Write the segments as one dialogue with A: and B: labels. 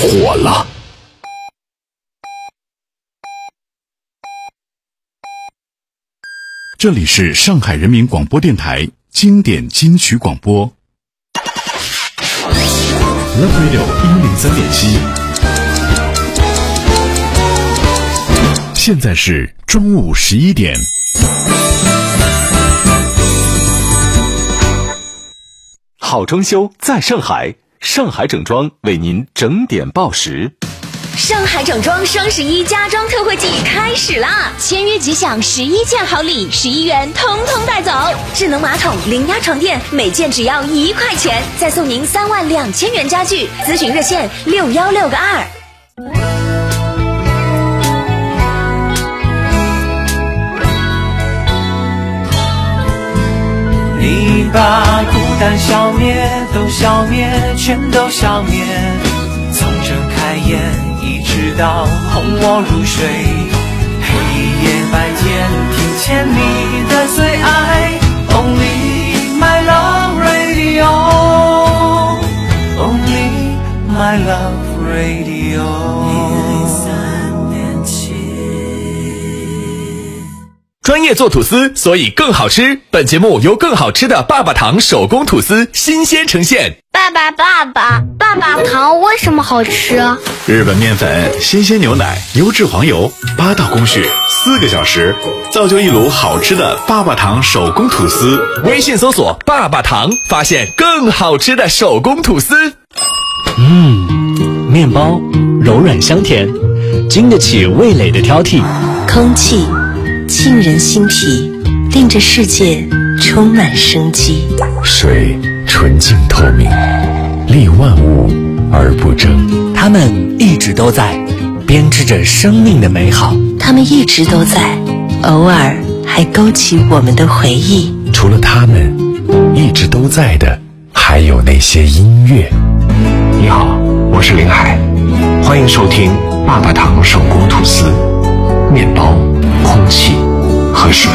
A: 火了。这里是上海人民广播电台经典金曲广播 Love Radio 103.7，现在是中午11点。
B: 好装修在上海，上海整装为您整点报时。
C: 上海整装双11家装特惠季开始啦！签约即享11件好礼，11元通通带走。智能马桶、零压床垫，每件只要1块钱，再送您32000元家具。咨询热线616-2。
D: 你把孤单消灭，都消灭，全都消灭。从睁开眼一直到哄我入睡，黑夜白天听见你的最爱 Only my love radio Only my love radio。
E: 专业做吐司，所以更好吃。本节目由更好吃的爸爸堂手工吐司新鲜呈现。
F: 爸爸糖为什么好吃？
A: 日本面粉、新鲜牛奶、优质黄油，8道工序，4个小时，造就一炉好吃的爸爸堂手工吐司。
E: 微信搜索爸爸堂，发现更好吃的手工吐司。
G: 面包柔软香甜，经得起味蕾的挑剔。
H: 空气沁人心脾，令这世界充满生机。
I: 水纯净透明，利万物而不争。
G: 它们一直都在，编织着生命的美好。
H: 它们一直都在，偶尔还勾起我们的回忆。
I: 除了它们，一直都在的还有那些音乐。你好，我是林海，欢迎收听爸爸堂手工吐司，面包、空气和水。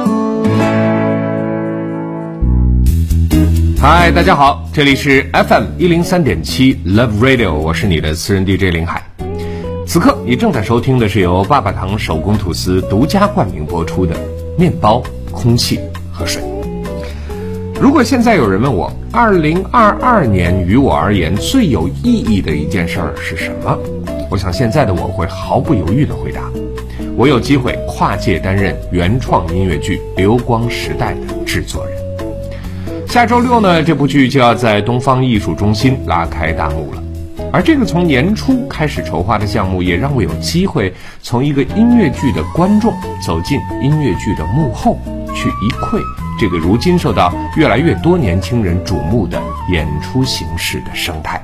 J: 嗨，大家好，这里是 FM103.7 Love Radio， 我是你的私人 DJ 林海。此刻你正在收听的是由爸爸堂手工吐司独家冠名播出的面包、空气和水。如果现在有人问我2022年于我而言最有意义的一件事儿是什么，我想现在的我会毫不犹豫地回答，我有机会跨界担任原创音乐剧《流光时代》的制作人。下周6呢，这部剧就要在东方艺术中心拉开大幕了。而这个从年初开始筹划的项目，也让我有机会从一个音乐剧的观众走进音乐剧的幕后，去一窥这个如今受到越来越多年轻人瞩目的演出形式的生态。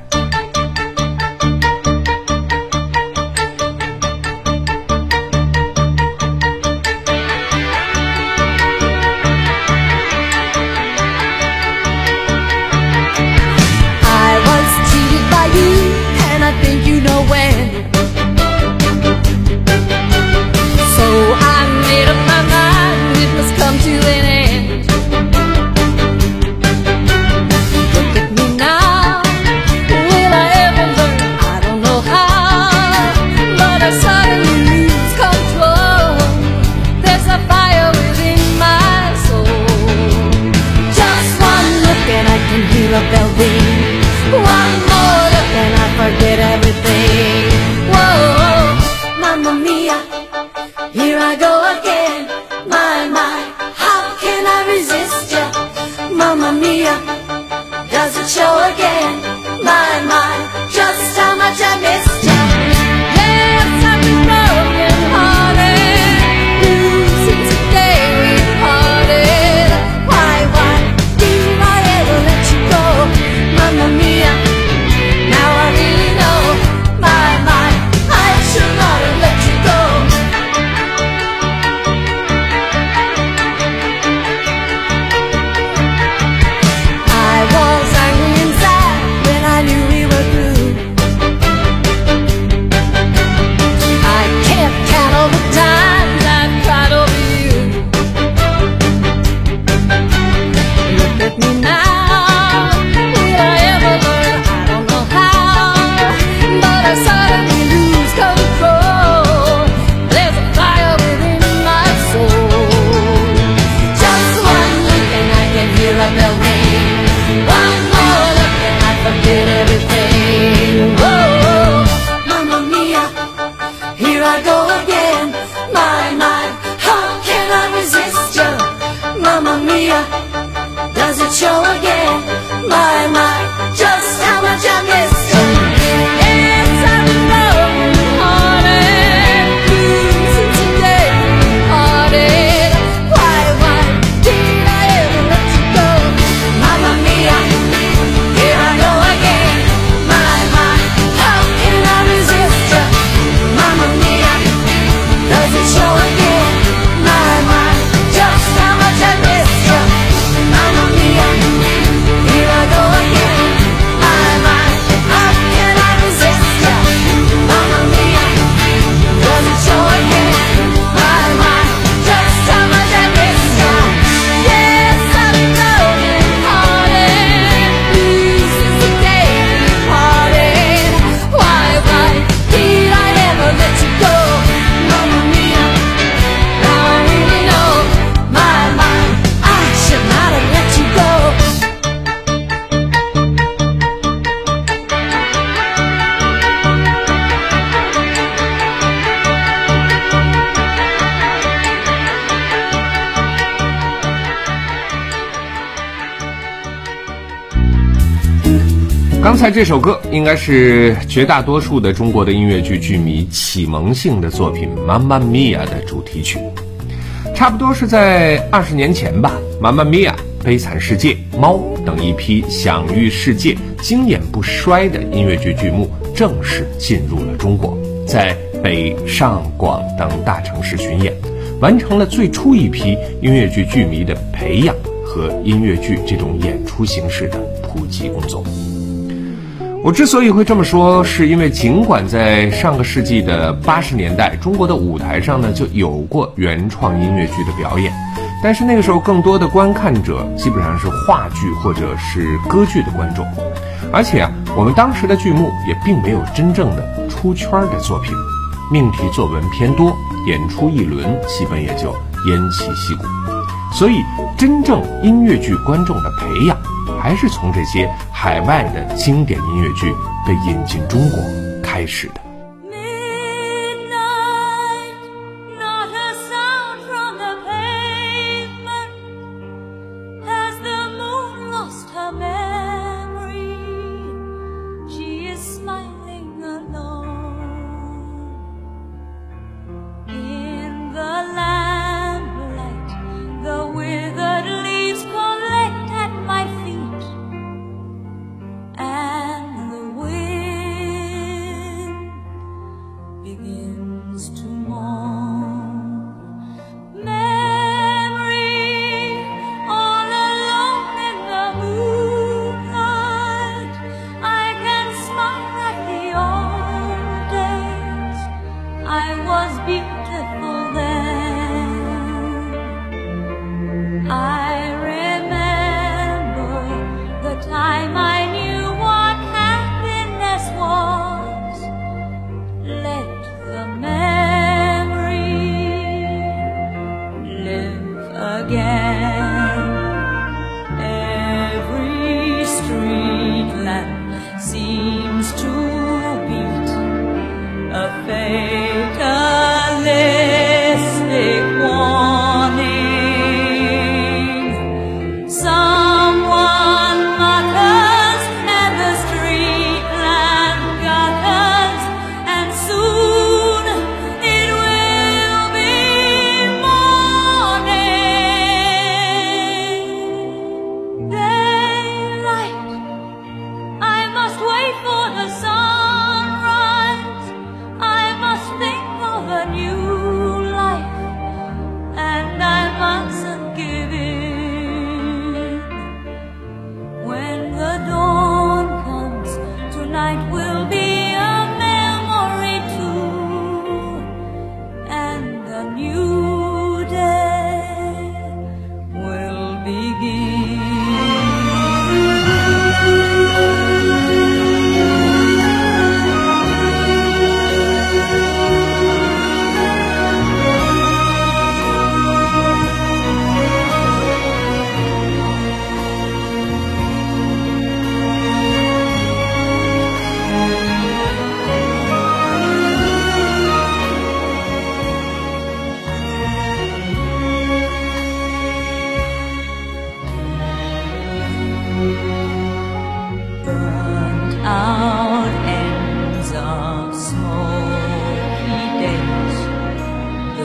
J: 刚才这首歌应该是绝大多数的中国的音乐剧剧迷启蒙性的作品《Mamma Mia》的主题曲。差不多是在20年前吧，《Mamma Mia》、《悲惨世界》、《猫》等一批享誉世界、经典不衰的音乐剧剧目正式进入了中国，在北上广等大城市巡演，完成了最初一批音乐剧剧迷的培养和音乐剧这种演出形式的普及工作。我之所以会这么说，是因为尽管在上个世纪的80年代，中国的舞台上呢就有过原创音乐剧的表演，但是那个时候更多的观看者基本上是话剧或者是歌剧的观众，而且我们当时的剧目也并没有真正的出圈的作品，命题作文偏多，演出一轮基本也就偃旗息鼓，所以真正音乐剧观众的培养还是从这些海外的经典音乐剧被引进中国开始的。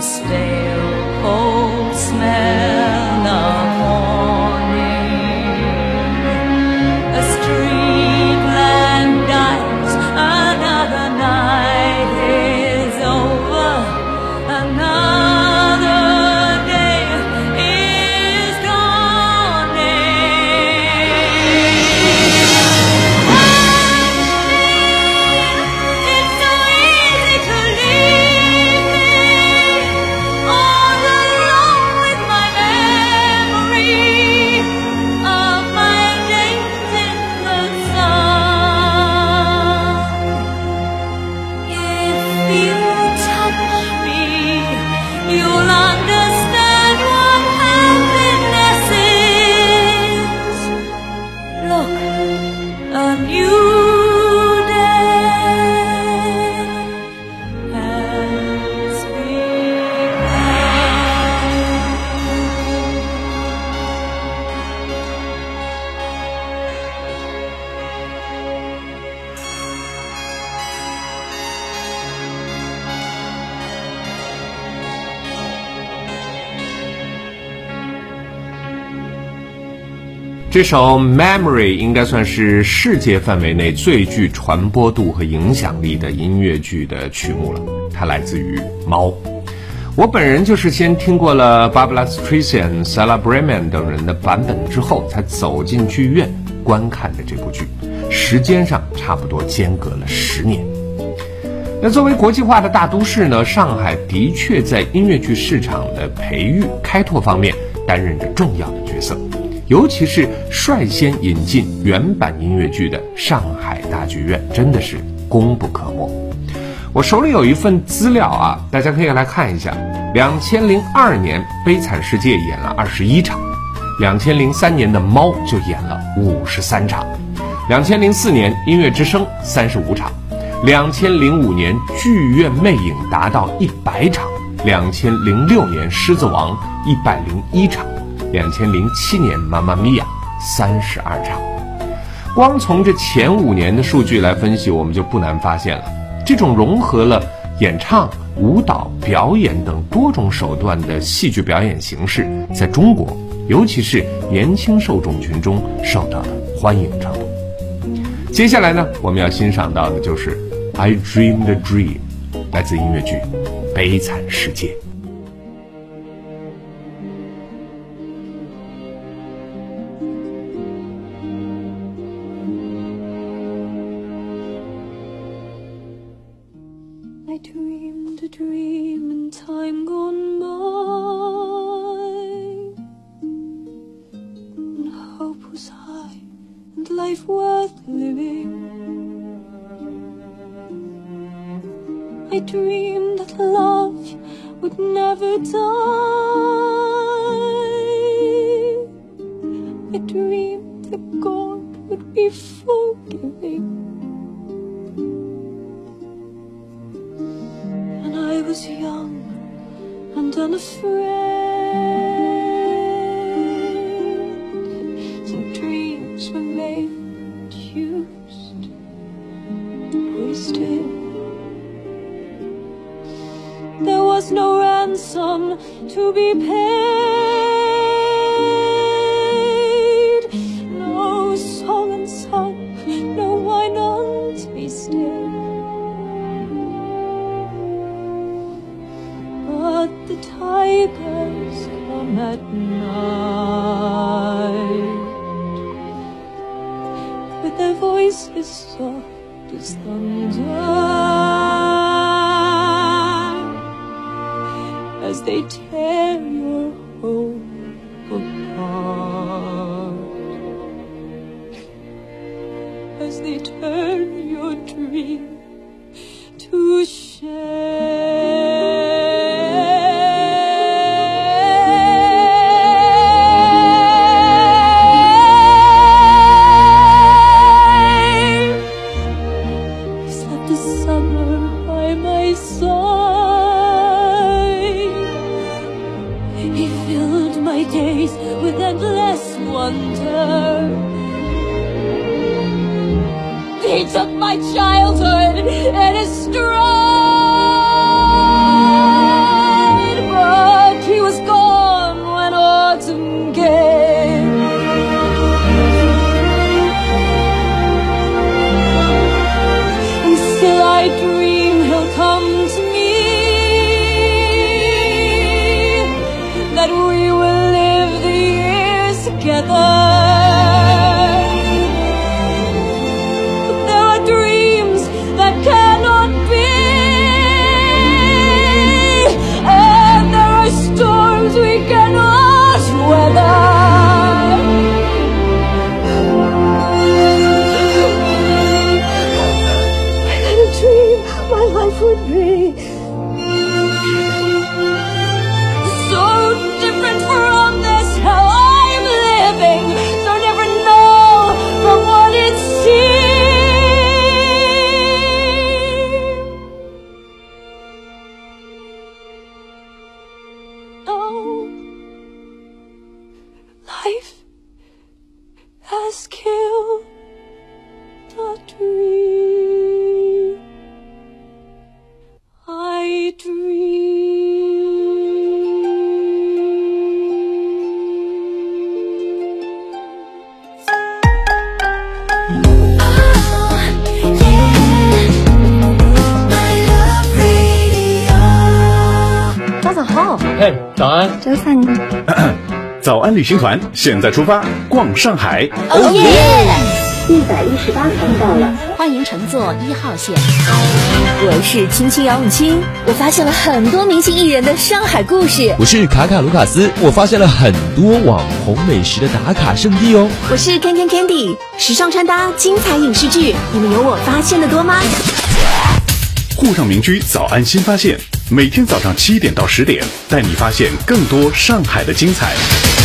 D: stale cold smell of morning. A street lamp dies, another night is over, another day is dawning. It's so easy to leave me all alone with my memory of my days in the sun. If you touch me, you'll understand what happiness is. Look, a new day has begun.
J: 这首 Memory 应该算是世界范围内最具传播度和影响力的音乐剧的曲目了，它来自于猫。我本人就是先听过了 Barbra Streisand、Sarah Brightman 等人的版本之后，才走进剧院观看的这部剧，时间上差不多间隔了10年。那作为国际化的大都市呢，上海的确在音乐剧市场的培育开拓方面担任着重要的角色，尤其是率先引进原版音乐剧的上海大剧院真的是功不可没。我手里有一份资料啊，大家可以来看一下。2002年悲惨世界演了21场，2003年的猫就演了53场，2004年音乐之声35场，2005年剧院魅影达到100场，2006年狮子王101场，2007年妈妈咪呀32场。光从这前5年的数据来分析，我们就不难发现了，这种融合了演唱、舞蹈、表演等多种手段的戏剧表演形式，在中国，尤其是年轻受众群中受到了欢迎程度。接下来呢，我们要欣赏到的就是I Dreamed a Dream， 来自音乐剧《悲惨世界》。
D: I dreamed a dream in time gone by, and hope was high, and life worth living. I dreamed that love would never die. I dreamed that God would be forgiving.I was young and unafraid. Some dreams were made, used, wasted. There was no ransom to be paid. No song unsung, no wine untasted.But the tigers come at night, with their voices soft as thunder, as they tear your home apart, as they turn your dream to shame.With endless wonder, he took my childhood in his stride.
K: could be so different from this, how I'm living, so different now from what it seemed. Oh, life has killed the dream I dream。
F: 早上好。
L: 嘿，早安。
F: 早上。
A: 早安旅行团现在出发，逛上海。
F: 哦耶
C: ！118航到了，
M: 欢迎乘坐1号线。
C: 我是青青杨永清，我发现了很多明星艺人的上海故事。
N: 我是卡卡卢卡斯，我发现了很多网红美食的打卡圣地哦。
C: 我是 Candy， 时尚穿搭、精彩影视剧，你们有我发现的多吗？
A: 沪上民居早安新发现，每天早上7点到10点，带你发现更多上海的精彩。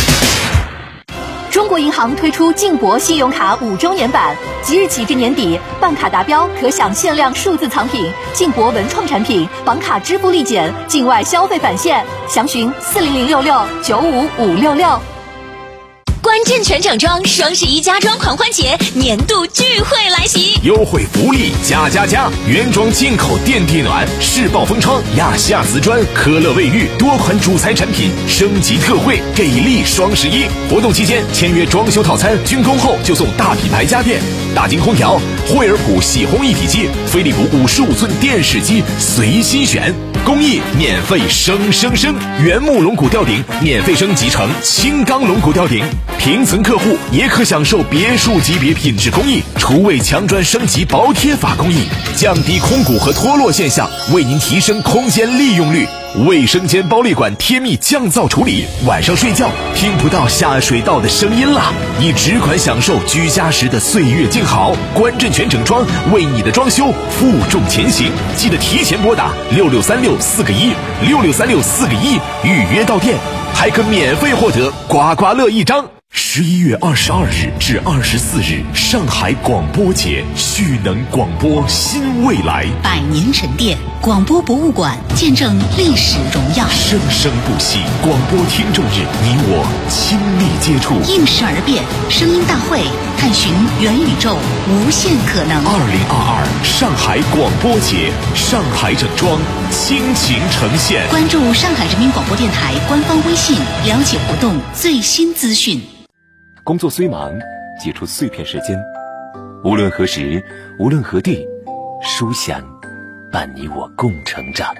O: 中国银行推出晋博信用卡5周年版，即日起至年底，办卡达标可享限量数字藏品、晋博文创产品、绑卡支付立减、境外消费返现，详询40066955566。
C: 关镇全整装双11家装狂欢节年度聚会来袭，
E: 优惠福利加！原装进口电地暖、世豹风窗、亚夏瓷砖、科乐卫浴多款主材产品升级特惠，给力双11！活动期间签约装修套餐，竣工后就送大品牌家电、大金空调、惠而浦洗烘一体机、飞利浦55寸电视机随心选。工艺免费升，原木龙骨吊顶免费升级成轻钢龙骨吊顶，平层客户也可享受别墅级别品质工艺，厨卫墙砖升级薄贴法工艺，降低空鼓和脱落现象，为您提升空间利用率。卫生间包裂管贴密降噪处理，晚上睡觉听不到下水道的声音了，你只管享受居家时的岁月静好。关镇全整装为你的装修负重前行，记得提前拨打663641663641预约到店，还可免费获得刮刮乐1张。11月22日至24日，上海广播节，蓄能广播新未来
M: ，100年沉淀，广播博物馆见证历史荣耀，
E: 生生不息。广播听众日，你我亲历接触，
M: 应时而变，声音大会，探寻元宇宙无限可能。
E: 2022上海广播节，上海整装倾情呈现。
M: 关注上海人民广播电台官方微信，了解活动最新资讯。
B: 工作虽忙，挤出碎片时间，无论何时，无论何地，书香伴你我共成长。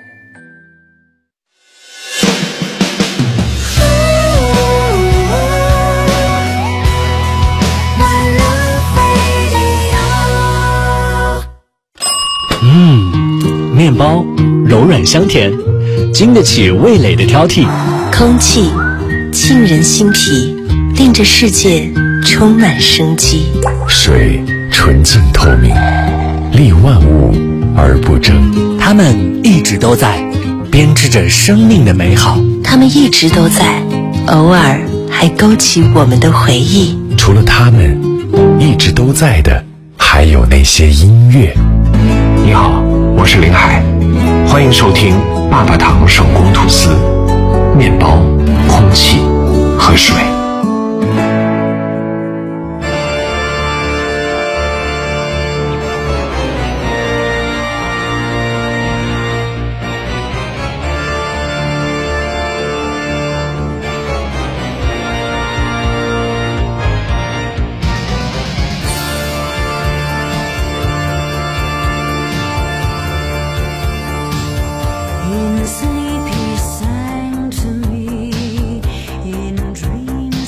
G: 面包柔软香甜，经得起味蕾的挑剔。
H: 空气沁人心脾，令这世界充满生机。
I: 水纯净透明，利万物而不争。
G: 它们一直都在，编织着生命的美好。
H: 它们一直都在，偶尔还勾起我们的回忆。
I: 除了它们，一直都在的还有那些音乐。你好，我是林海，欢迎收听爸爸堂手工吐司，面包、空气和水。
K: In sleep he sang to me, in dreams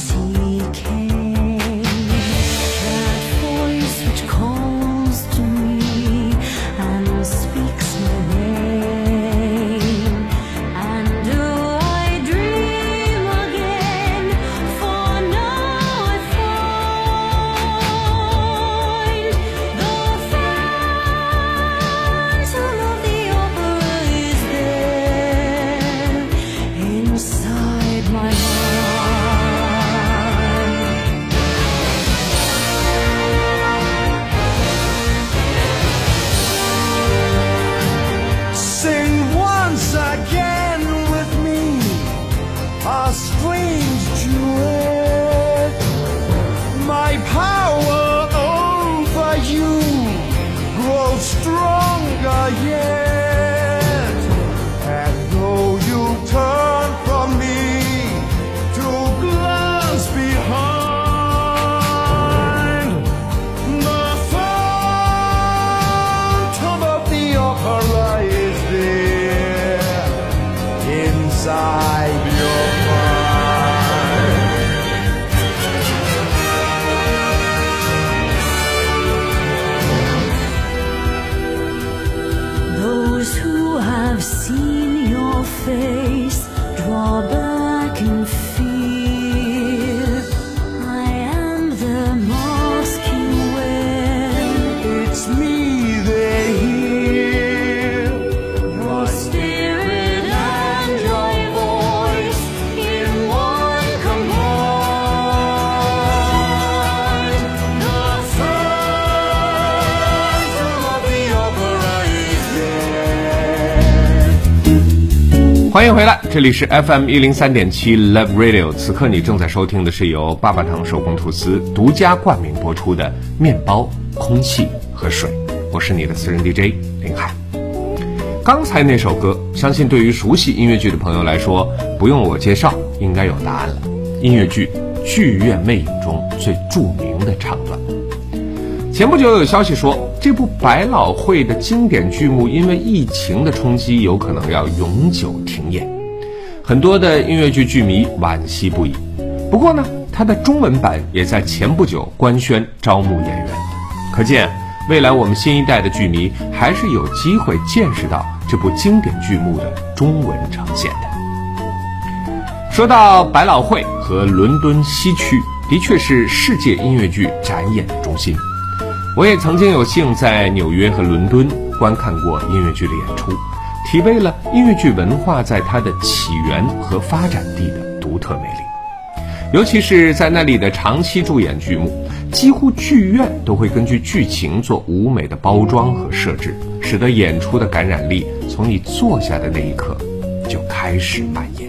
K: Those who have seen your face draw back in fear. I am the mask you wear.
D: It's me they hear.
K: Your spirit and your voice in one combined. The phantom of the opera is dead.
J: 欢迎回来，这里是 FM103.7 Love Radio。此刻你正在收听的是由爸爸堂手工吐司独家冠名播出的面包、空气和水。我是你的私人 DJ 林海。刚才那首歌，相信对于熟悉音乐剧的朋友来说，不用我介绍，应该有答案了。音乐剧《剧院魅影》中最著名的唱段。前不久有消息说，这部百老汇的经典剧目因为疫情的冲击，有可能要永久停演。很多的音乐剧剧迷惋惜不已。不过呢，它的中文版也在前不久官宣招募演员，可见未来我们新一代的剧迷还是有机会见识到这部经典剧目的中文呈现的。说到百老汇和伦敦西区，的确是世界音乐剧展演中心。我也曾经有幸在纽约和伦敦观看过音乐剧的演出，体味了音乐剧文化在它的起源和发展地的独特魅力。尤其是在那里的长期驻演剧目，几乎剧院都会根据剧情做舞美的包装和设置，使得演出的感染力从你坐下的那一刻就开始蔓延。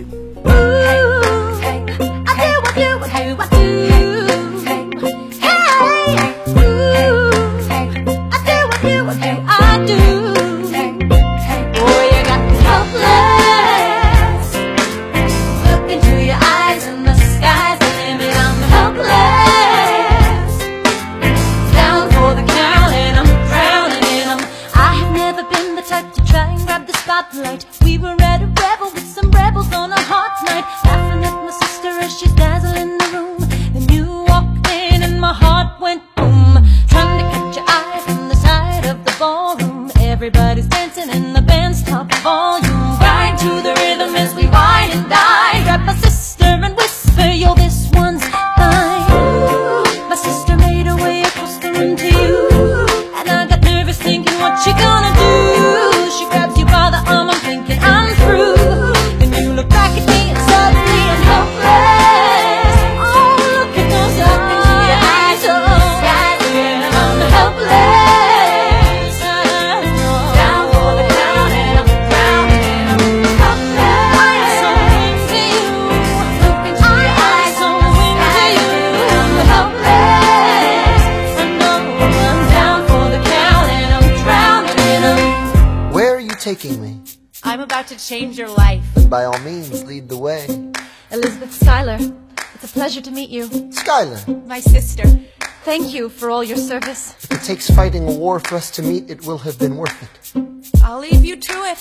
K: We were at a revel with some rebels on a hot night, laughing at my sister as she's dazzling the room. Then you walked in and my heart went boom, trying to catch your eye from the side of the ballroom. Everybody's dancing and the band's top volume. Grind to the rhythm as we wine and dine. Grab my sister and whisper, yo, this one's mine. My sister made her way across the room to you, and I got nervous thinking, what you gonna do? She grabs you by the arm, I'm thinking I'm through. Then you look back at me and suddenly I'm helpless. Oh, look at those eyes, oh, yeah, I'm helpless. Down for the count and I'm drowning and I'm helpless. I'm so into you. Look into your eyes, so into you. I'm helpless. I know I'm down for the count and I'm drowning and I'm.
L: Where are you taking me?
P: I'm about to change your life.
L: Then by all means, lead the way.
P: Elizabeth Schuyler, it's a pleasure to meet you.
L: Schuyler.
P: My sister. Thank you for all your service.
L: If it takes fighting a war for us to meet, it will have been worth it.
P: I'll leave you to it.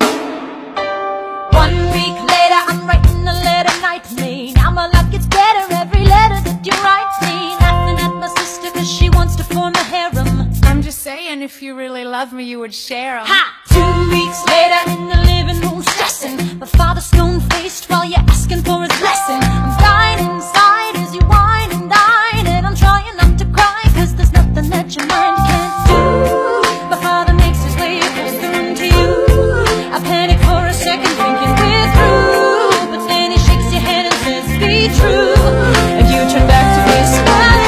K: 1 week later, I'm writing a letter nightly. Now my life gets better every letter that you write me. Laughing at my sister cause she wants to form a harem.
P: I'm just saying, if you really love me, you would share 'em.
K: Ha! 2 weeks later, in the living room stressing. My father's stone-faced while you're asking for his blessing. I'm dying inside as you whine and dine, and I'm trying not to cry cause there's nothing that your mind can't do. My father makes his way across the room to you. I panic for a second thinking we're through, but then he shakes your hand and says be true, and you turn back to me smiling.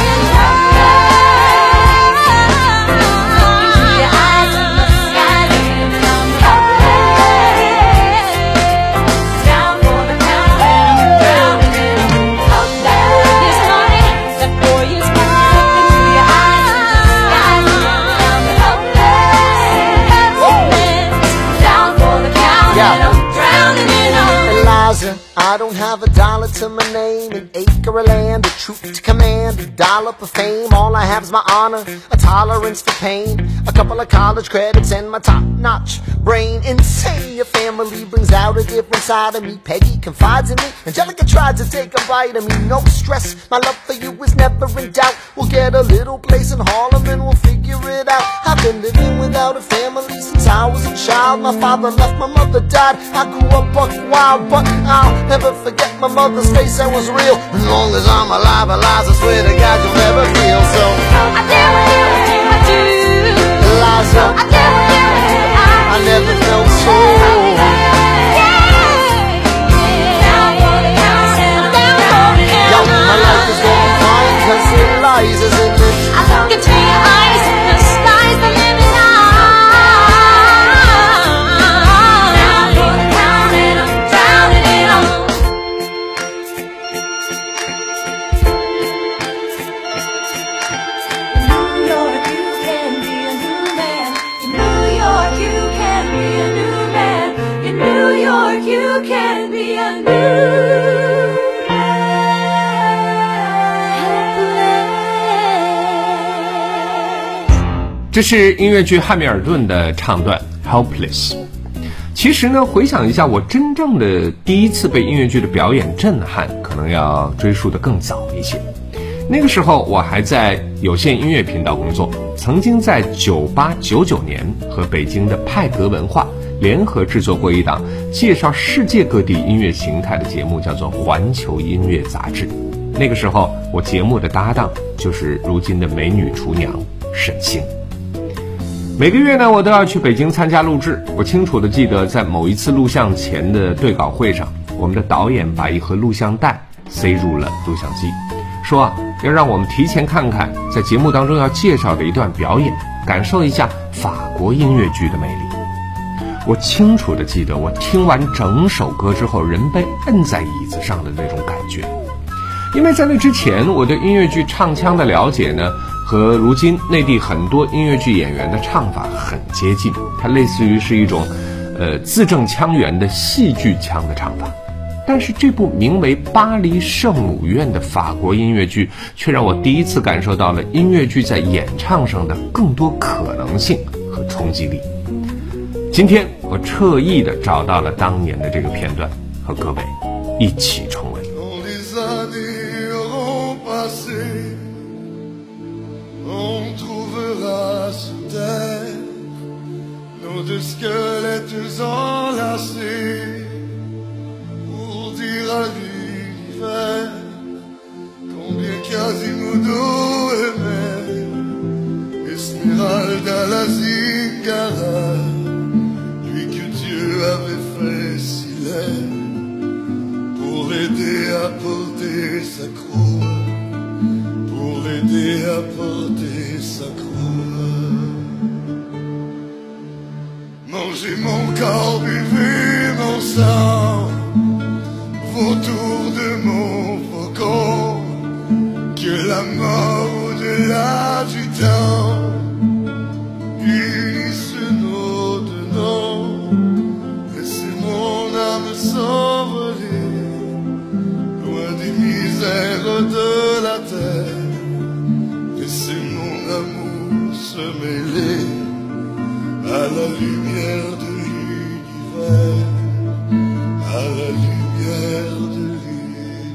L: I don't have a dollar to my name, an acre of land, a troop to command, a dollop of fame. All I have is my honor, a tolerance for pain, a couple of college credits, and my top-notch brain. Insane. your family brings out a different side of me. Peggy confides in me, Angelica tried to take a bite of me. No stress, my love for you is never in doubt. We'll get a little place in Harlem and we'll figure it out. I've been living without a family since I was a child. My father left, my mother died. I grew up buck wild, but I'll never forget my mother's face, that was real. As long as I'm alive, I swear to God you'll never feel. So I dare with you, I do. Eliza, I dare with you, I never felt so. Yo, my life is going fine, cause Eliza's in it. I look into your eyes, the sky's the limit.
J: 这是音乐剧《汉密尔顿》的唱段 Helpless。 其实呢，回想一下，我真正的第一次被音乐剧的表演震撼，可能要追溯得更早一些。那个时候我还在有线音乐频道工作，曾经在98、99年和北京的派格文化联合制作过一档介绍世界各地音乐形态的节目，叫做《环球音乐杂志》。那个时候我节目的搭档就是如今的美女厨娘沈星。每个月呢，我都要去北京参加录制。我清楚地记得，在某一次录像前的对稿会上，我们的导演把一盒录像带塞入了录像机，说要让我们提前看看在节目当中要介绍的一段表演，感受一下法国音乐剧的魅力。我清楚地记得，我听完整首歌之后，人被摁在椅子上的那种感觉。因为在那之前，我对音乐剧唱腔的了解呢，和如今内地很多音乐剧演员的唱法很接近，它类似于是一种字正腔圆的戏剧腔的唱法。但是这部名为《巴黎圣母院》的法国音乐剧，却让我第一次感受到了音乐剧在演唱上的更多可能性和冲击力。今天我特意的找到了当年的这个片段，和各位一起重温。
Q: On trouvera sous terre nos deux squelettes enlacés pour dire à l'univers combien Quasimodo aimait Esmeralda la Zingara, lui que Dieu avait fait si laid pour l'aider à porter sa croix. Pour l'aider à porter sa croix. Mangez mon corps, buvez mon sang, vautour de mon faucon, que la mort au-delà du temps unisse nos deux noms. Laissez mon âme s'envoler loin des misères de la terre. Laissez mon amour se mêler à la lumière de l'univers, à la lumière de l'univers.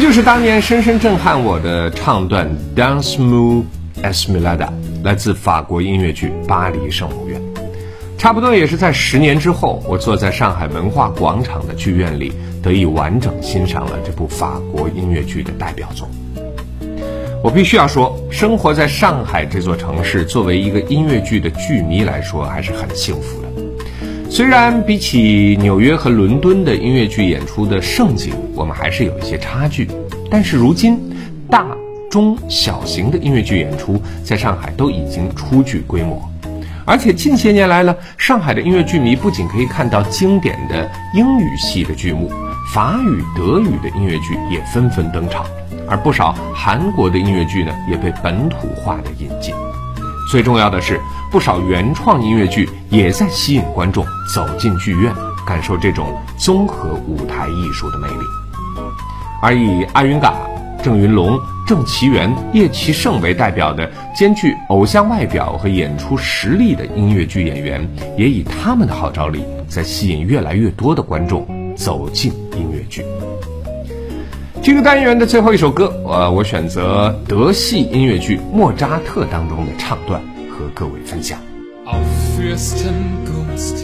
J: 就是当年深深震撼我的唱段 Dance Move Esmeralda， 来自法国音乐剧《巴黎圣母院》。差不多也是在10年之后，我坐在上海文化广场的剧院里，得以完整欣赏了这部法国音乐剧的代表作。我必须要说，生活在上海这座城市，作为一个音乐剧的剧迷来说，还是很幸福的。虽然比起纽约和伦敦的音乐剧演出的盛景，我们还是有一些差距，但是如今大、中、小型的音乐剧演出在上海都已经初具规模。而且近些年来呢，上海的音乐剧迷不仅可以看到经典的英语系的剧目，法语、德语的音乐剧也纷纷登场，而不少韩国的音乐剧呢也被本土化的引进。最重要的是，不少原创音乐剧也在吸引观众走进剧院，感受这种综合舞台艺术的魅力。而以阿云嘎、郑云龙、郑其元、叶其胜为代表的兼具偶像外表和演出实力的音乐剧演员，也以他们的号召力在吸引越来越多的观众走进音乐剧。这个单元的最后一首歌，我选择德系音乐剧《莫扎特》当中的唱段和各位分享。
R: Auf Fürstengunst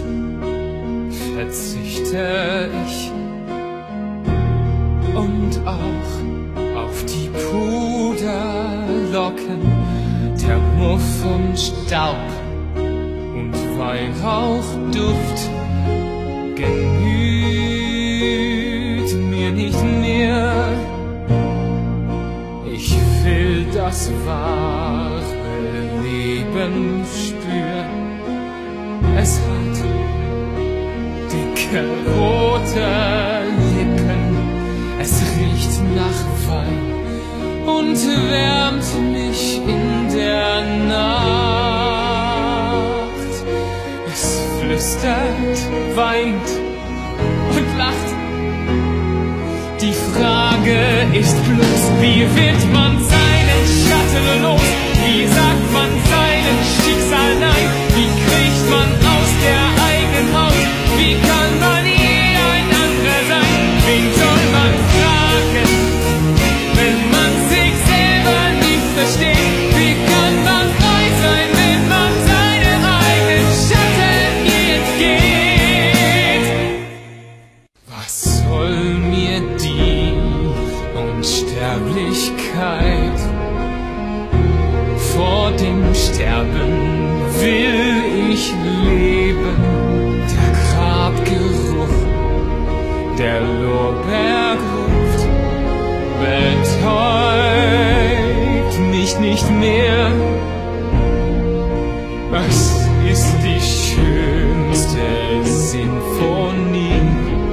R: verzichte ich und auch auf die Puderlocken, der Muff und Staub und Weihrauchduft genügt mir nicht mehr. Ich will das wahre Leben spüren. Es hat dicke rote Lippen, es riecht nach Wein und wärmt mich in der Nacht. Es flüstert, weint und lacht. Die Frage ist bloß, wie wird man seinen Schatten los? Wie sagt man seinem Schicksal nein? Wie kriegt man aus der eigenen Haut? Wie kann man je ein anderer sein? Wen soll man fragen, wenn man sich selber nicht versteht? Wie kann man frei sein, wenn man seinem eigenen Schatten nie entgeht? Was soll mir die Unsterblichkeit? Vor dem Sterben will ich leben. Der Grabgeruch, der Lorbeerduft betäubt mich nicht mehr. Es ist die schönste Sinfonie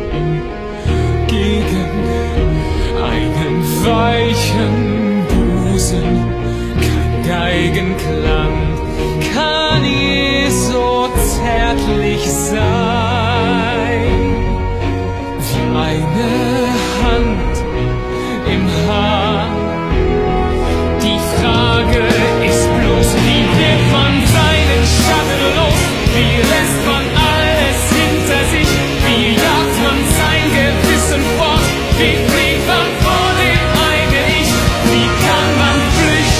R: gegen einen weichen Busen. Kein Geigenklang kann je so zärtlich sein wie eine Hand im Haar. Die Frage ist bloß, wie wird man seinen Schatten los? Wie lässt man alles hinter sich? Wie jagt man sein Gewissen fort? Wie fliegt man vor dem eigenen Ich? Wie kann man flüchten?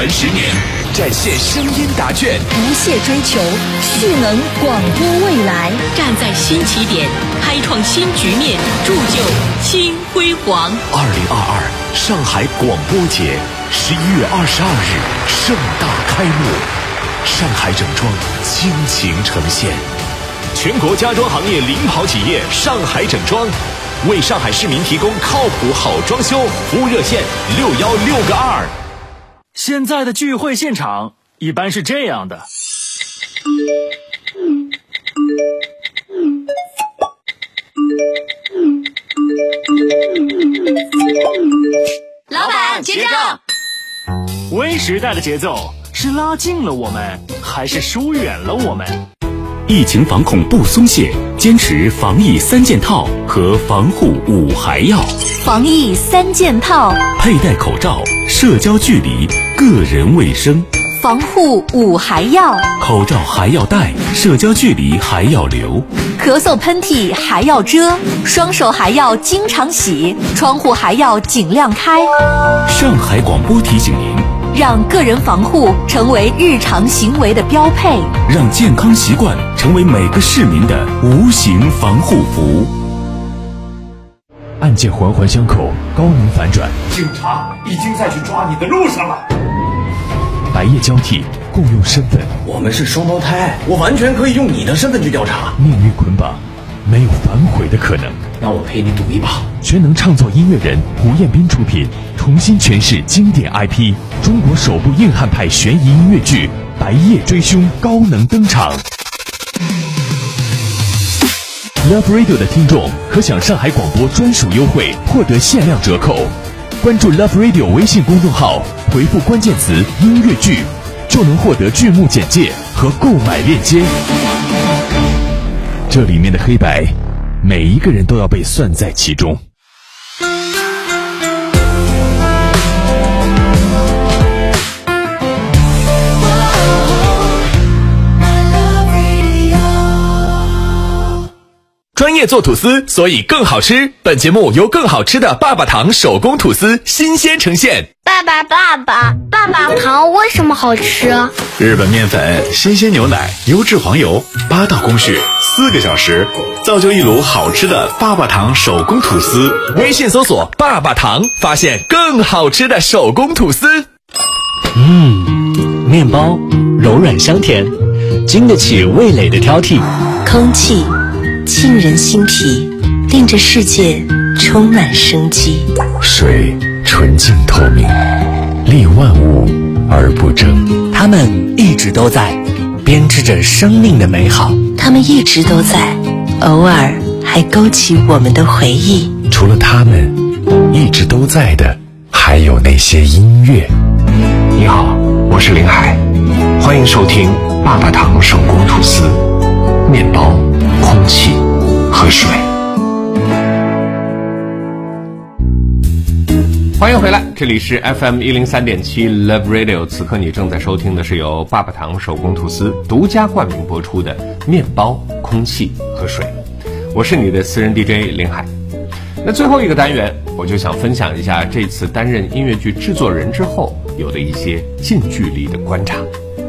E: 传10年，展现声音答卷，
C: 不懈追求蓄能广播未来，
M: 站在新起点，开创新局面，铸就新辉煌。
E: 2022上海广播节11月22日盛大开幕，上海整装倾情呈现，全国家装行业领跑企业上海整装，为上海市民提供靠谱好装修，服务热线616个2。
S: 现在的聚会现场一般是这样的。
C: 老板结账。
S: 微时代的节奏是拉近了我们，还是疏远了我们？
I: 疫情防控不松懈，坚持防疫3件套和防护5还要。
O: 防疫3件套：
I: 佩戴口罩、社交距离、个人卫生。
O: 防护5还要：
I: 口罩还要戴，社交距离还要留，
O: 咳嗽喷嚏还要遮，双手还要经常洗，窗户还要尽量开。
I: 上海广播提醒您，
O: 让个人防护成为日常行为的标配，
I: 让健康习惯成为每个市民的无形防护服。
N: 案件环环相扣，高能反转，
T: 警察已经在去抓你的路上了。
N: 白夜交替，共用身份。
T: 我们是双胞胎，我完全可以用你的身份去调查。
N: 命运捆绑，没有反悔的可能。
T: 让我陪你赌一把。
N: 全能唱作音乐人胡彦斌出品，重新诠释经典 IP， 中国首部硬汉派悬疑音乐剧《白夜追凶》高能登场。Love Radio 的听众可享上海广播专属优惠，获得限量折扣。关注 Love Radio 微信公众号，回复关键词音乐剧，就能获得剧目简介和购买链接。这里面的黑白，每一个人都要被算在其中。
E: 专业做吐司，所以更好吃。本节目由更好吃的爸爸糖手工吐司新鲜呈现。
F: 爸爸糖为什么好吃？
A: 日本面粉、新鲜牛奶、优质黄油，8道工序，4个小时，造就一炉好吃的爸爸糖手工吐司。
E: 微信搜索爸爸糖，发现更好吃的手工吐司。
G: 面包柔软香甜，经得起味蕾的挑剔。
H: 空气沁人心脾，令这世界充满生机。
I: 水纯净透明，利万物而不争。
G: 它们一直都在，编织着生命的美好。
H: 它们一直都在，偶尔还勾起我们的回忆。
I: 除了它们，一直都在的还有那些音乐。
B: 你好，我是林海，欢迎收听爸爸糖手工吐司，面包、空气和水。
J: 欢迎回来，这里是 FM 103.7 Love Radio。此刻你正在收听的是由爸爸糖手工吐司独家冠名播出的面包、空气和水。我是你的私人 DJ 林海。那最后一个单元，我就想分享一下这次担任音乐剧制作人之后有的一些近距离的观察。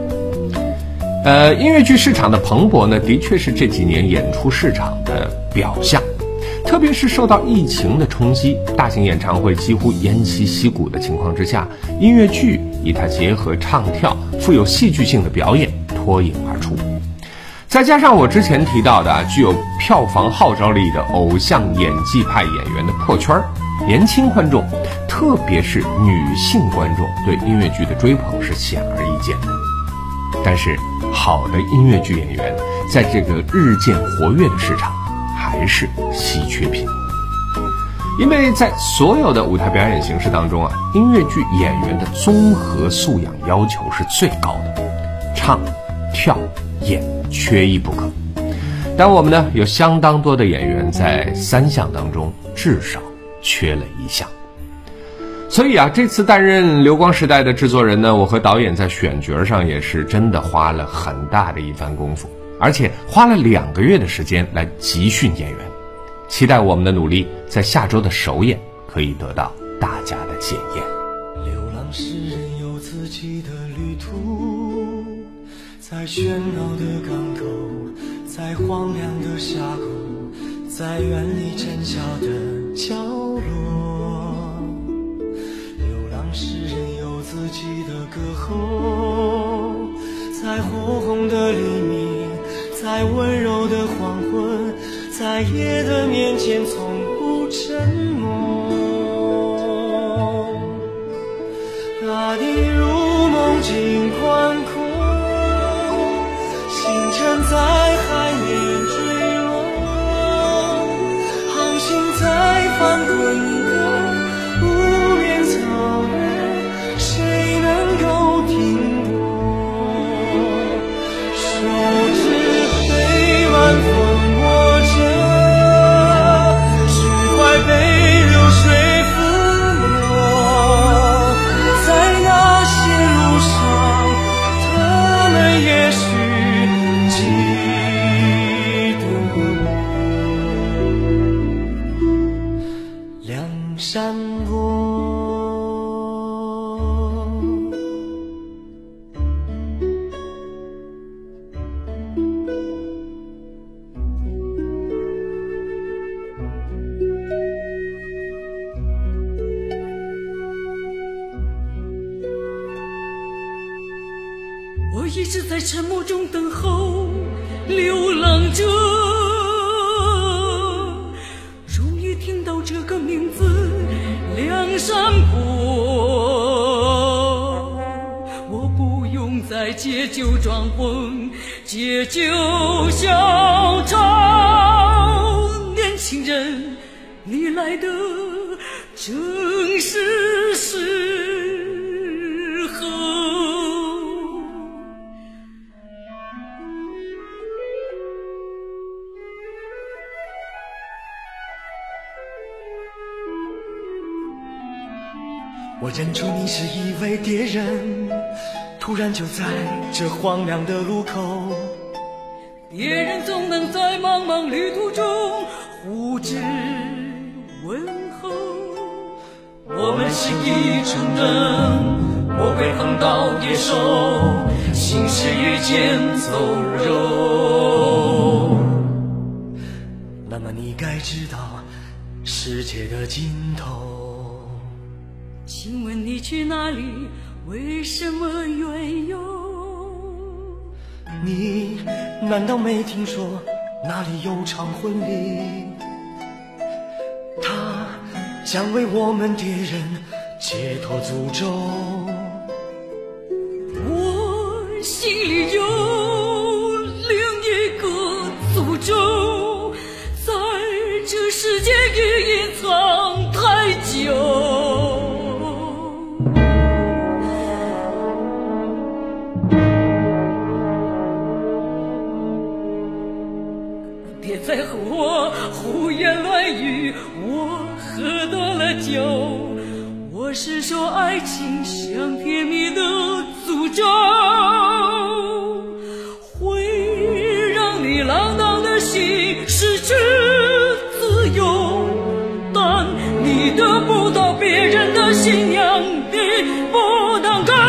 J: 音乐剧市场的蓬勃呢，的确是这几年演出市场的表象。特别是受到疫情的冲击，大型演唱会几乎偃旗息鼓的情况之下，音乐剧以它结合唱跳、富有戏剧性的表演脱颖而出。再加上我之前提到的具有票房号召力的偶像演技派演员的破圈，年轻观众，特别是女性观众对音乐剧的追捧是显而易见的。但是好的音乐剧演员在这个日渐活跃的市场还是稀缺品，因为在所有的舞台表演形式当中音乐剧演员的综合素养要求是最高的，唱、跳、演缺一不可。但我们呢，有相当多的演员在3项当中至少缺了1项。所以这次担任流光时代的制作人呢，我和导演在选角上也是真的花了很大的一番功夫，而且花了2个月的时间来集训演员。期待我们的努力在下周的首演可以得到大家的检验。
D: 流浪诗人有自己的旅途，在喧闹的港头，在荒凉的峡谷，在远离尘嚣的角落，流浪诗人有自己的歌喉，在火红的黎明，在温柔的黄昏，在夜的面前从不沉默。大地如梦境宽阔，星辰在海面坠落，航行在翻滚的无边草原，谁能够停泊？手指被晚风握着，释怀被流水抚摸，在那些路上，他们也许记得我。梁山泊。
K: 我一直在沉默中等候，流浪者。终于听到这个名字，梁山泊。我不用再借酒装疯，借酒消愁。年轻人，你来的正是时候。
D: 我认出你是一位猎人，突然就在这荒凉的路口。
K: 别人总能在茫茫旅途中互致问候。
D: 我们心意纯真，不会横刀跌手，行事与剑走肉。那么你该知道世界的尽头。
K: 请问你去哪里？为什么缘由？
D: 你难道没听说那里有场婚礼？他将为我们猎人解脱诅咒。
K: 我心里有另一个诅咒，在这世界里隐藏太久。别再和我胡言乱语，我喝多了酒。我是说爱情像甜蜜的诅咒，会让你浪荡的心失去自由，但你得不到别人的信仰，你不能够。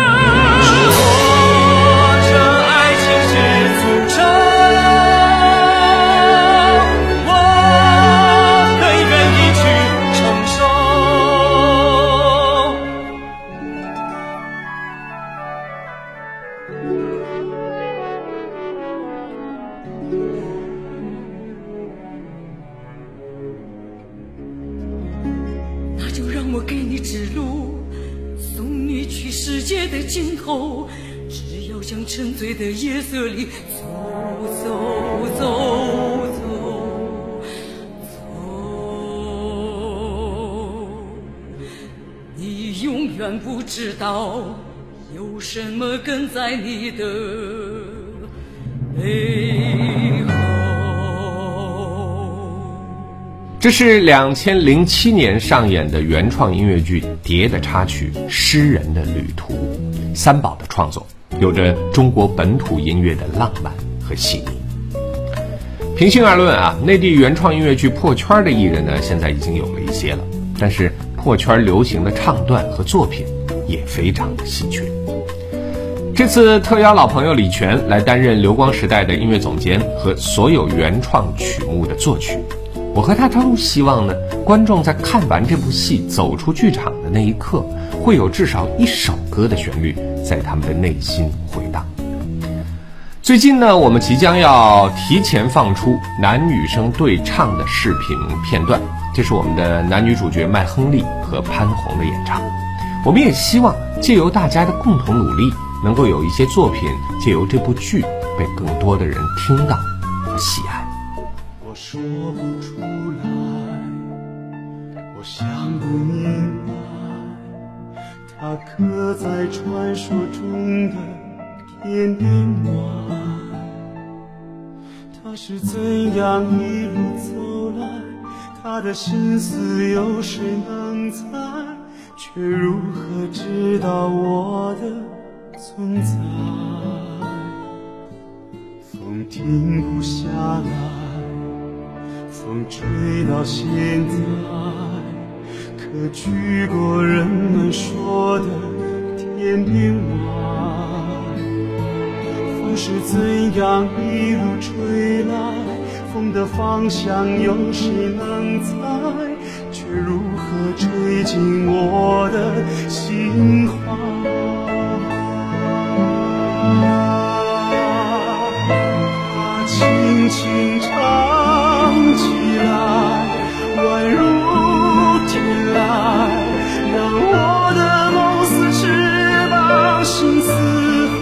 K: 那就让我给你指路，送你去世界的尽头，只要向沉醉的夜色里走走走走走。你永远不知道有什么跟在你的背后。
J: 这是2007年上演的原创音乐剧《蝶》的插曲《诗人的旅途》，三宝的创作，有着中国本土音乐的浪漫和细腻。平心而论啊，内地原创音乐剧破圈的艺人呢，现在已经有了一些了，但是破圈流行的唱段和作品也非常的稀缺。 这次特邀老朋友李泉来担任流光时代的音乐总监和所有原创曲目的作曲。我和他都希望呢，观众在看完这部戏走出剧场的那一刻，会有至少一首歌的旋律在他们的内心回荡。最近呢，我们即将要提前放出男女生对唱的视频片段，这是我们的男女主角麦亨利和潘虹的演唱。我们也希望借由大家的共同努力，能够有一些作品借由这部剧被更多的人听到和喜爱。
Q: 我说不出来，我想不明白，它刻在传说中的天边外，他是怎样一路走来，他的心思有谁能猜，却如何知道我的存在。风停不下来，风吹到现在，可据过人们说的天边外，风是怎样一路吹来，风的方向有谁能猜，却如何吹进我的心怀。它轻轻唱起来，宛如天籁，让我的梦似翅膀心似海，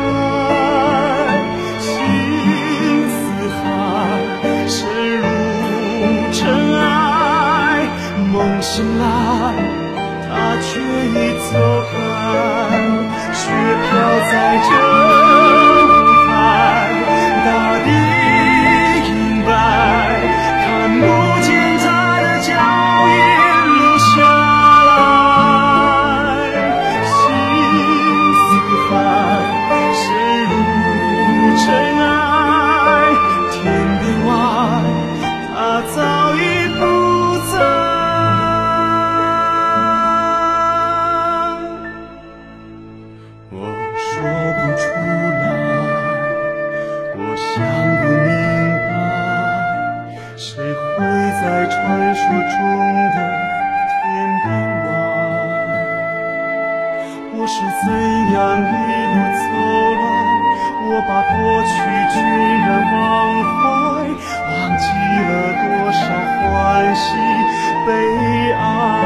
Q: 心似海深入尘埃，梦醒来它却已走开，雪飘在这舞台，大地银白，看不见它的脚印留下来，心似海深入尘埃，天边外它早已不在。我说不出来，我想不明白，谁会在传说中的天边外，我是怎样一路走来，我把过去全然忘怀，忘记了多少欢喜悲哀。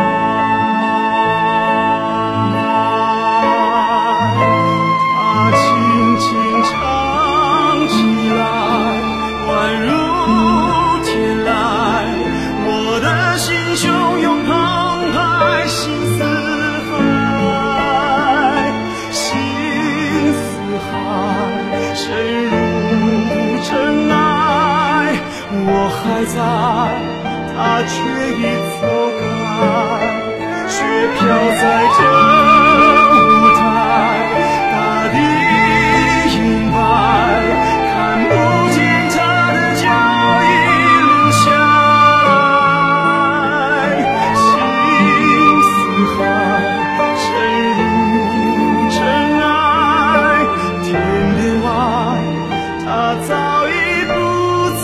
Q: 在，它却已走开，雪飘在这舞台，大地银白，看不见它的脚印留下来，心似海深入尘埃，天边外它早已不在。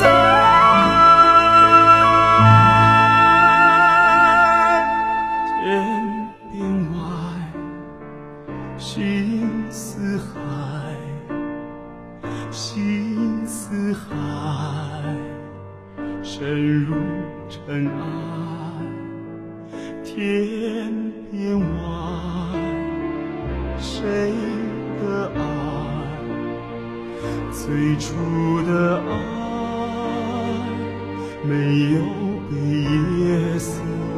Q: 深入尘埃，天边外，谁的爱，最初的爱，没有被夜色。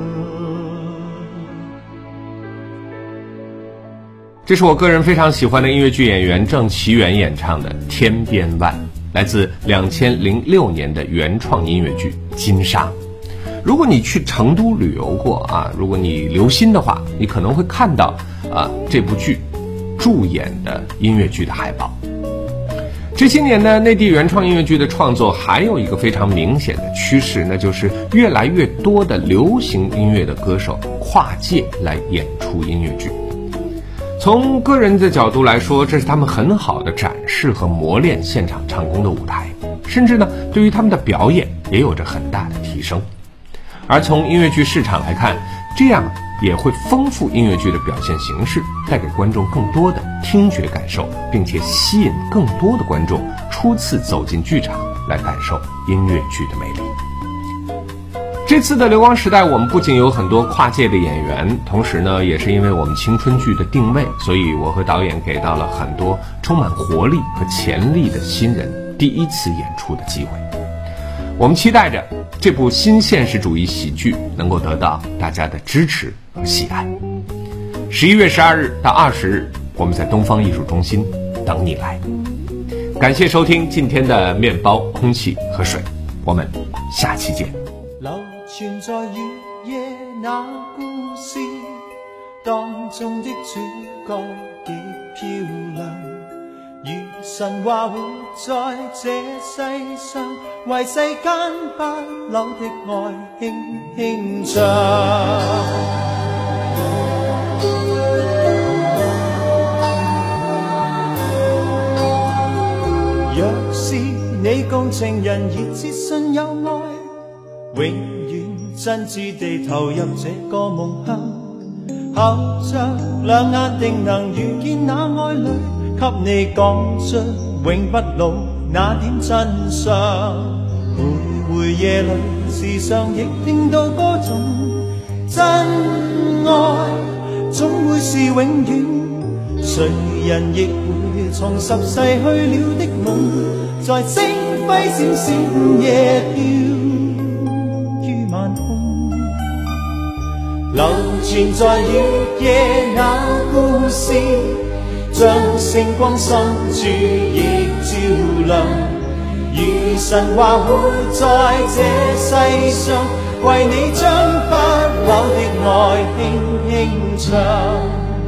J: 这是我个人非常喜欢的音乐剧演员郑其元演唱的《天边外》，来自2006年的原创音乐剧《金沙》。如果你去成都旅游过啊，如果你留心的话，你可能会看到这部剧助演的音乐剧的海报。这些年呢，内地原创音乐剧的创作还有一个非常明显的趋势，那就是越来越多的流行音乐的歌手跨界来演出音乐剧。 从个人的角度来说，这是他们很好的展示和磨练现场唱功的舞台，甚至呢，对于他们的表演也有着很大的提升。而从音乐剧市场来看，这样也会丰富音乐剧的表现形式，带给观众更多的听觉感受，并且吸引更多的观众初次走进剧场来感受音乐剧的魅力。这次的流光时代，我们不仅有很多跨界的演员，同时呢，也是因为我们青春剧的定位，所以我和导演给到了很多充满活力和潜力的新人第一次演出的机会。我们期待着这部新现实主义喜剧能够得到大家的支持和喜爱。11月12日到20日，我们在东方艺术中心等你来。感谢收听今天的面包、空气和水，我们下期见。
D: 流傳在月夜那故事當中的主角極漂亮，如神話活在這世上，為世間不朽的愛輕輕唱。若是你共情人熱切信有愛，永遠真摯地投入這個夢鄉，合着兩眼定能遇見那愛侶，給你講出永不老那點真相。每回夜裏時常亦聽到歌種，真愛總會是永遠，誰人亦會重拾逝去了的夢，在星輝閃閃夜飄晚空，流傳在月夜那故事，像星光深處亦照亮，如神話活在這世上，為你將不朽的愛輕輕唱。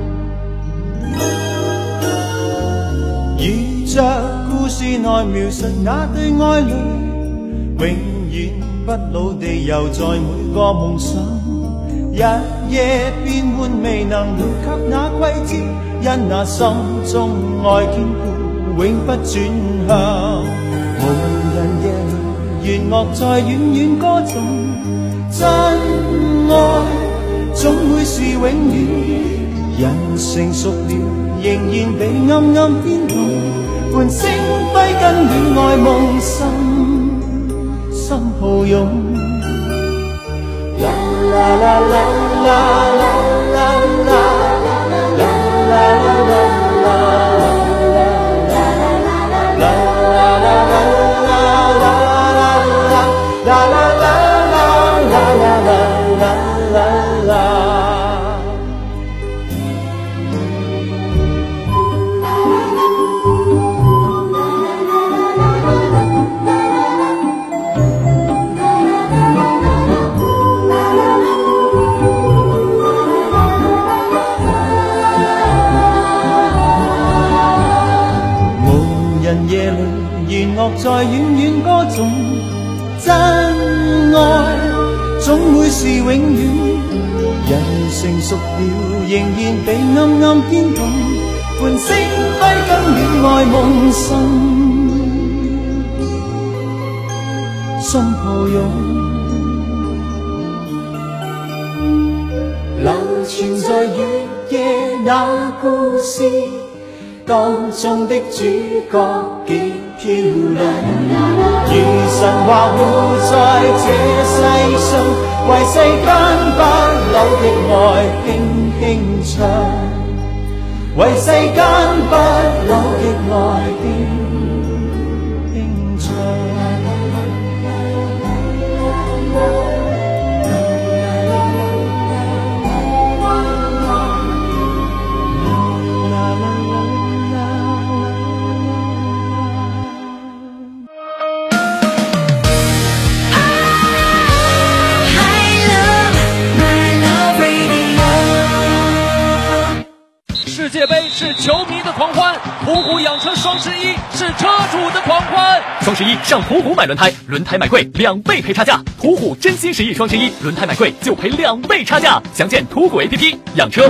D: 如着故事內描述那對愛侶，永遠不老地遊在每個夢想，日夜變換未能回及那季節，因那心中愛堅固永不轉向。無人夜裏弦樂在遠遠歌頌，真愛總會是永遠。人成熟了仍然被暗暗牽動，伴星輝跟戀愛夢心抱擁，啦啦啦啦啦啦啦啦啦啦在遠遠歌頌，真愛總會是永遠。人成熟了仍然被暗暗牽動，伴星輝跟戀愛夢心抱擁，流傳在月夜那故事當中的主角極漂亮，如神話活在這世上，為世間不朽的愛輕輕唱，為世間不朽的愛輕輕唱。
U: 世界杯是球迷的狂欢，途虎养车双11是车主的狂欢。
V: 双11上途虎买轮胎，轮胎买贵2倍赔差价。途虎真心实意双11，轮胎买贵就赔2倍差价。详见途虎 APP。养车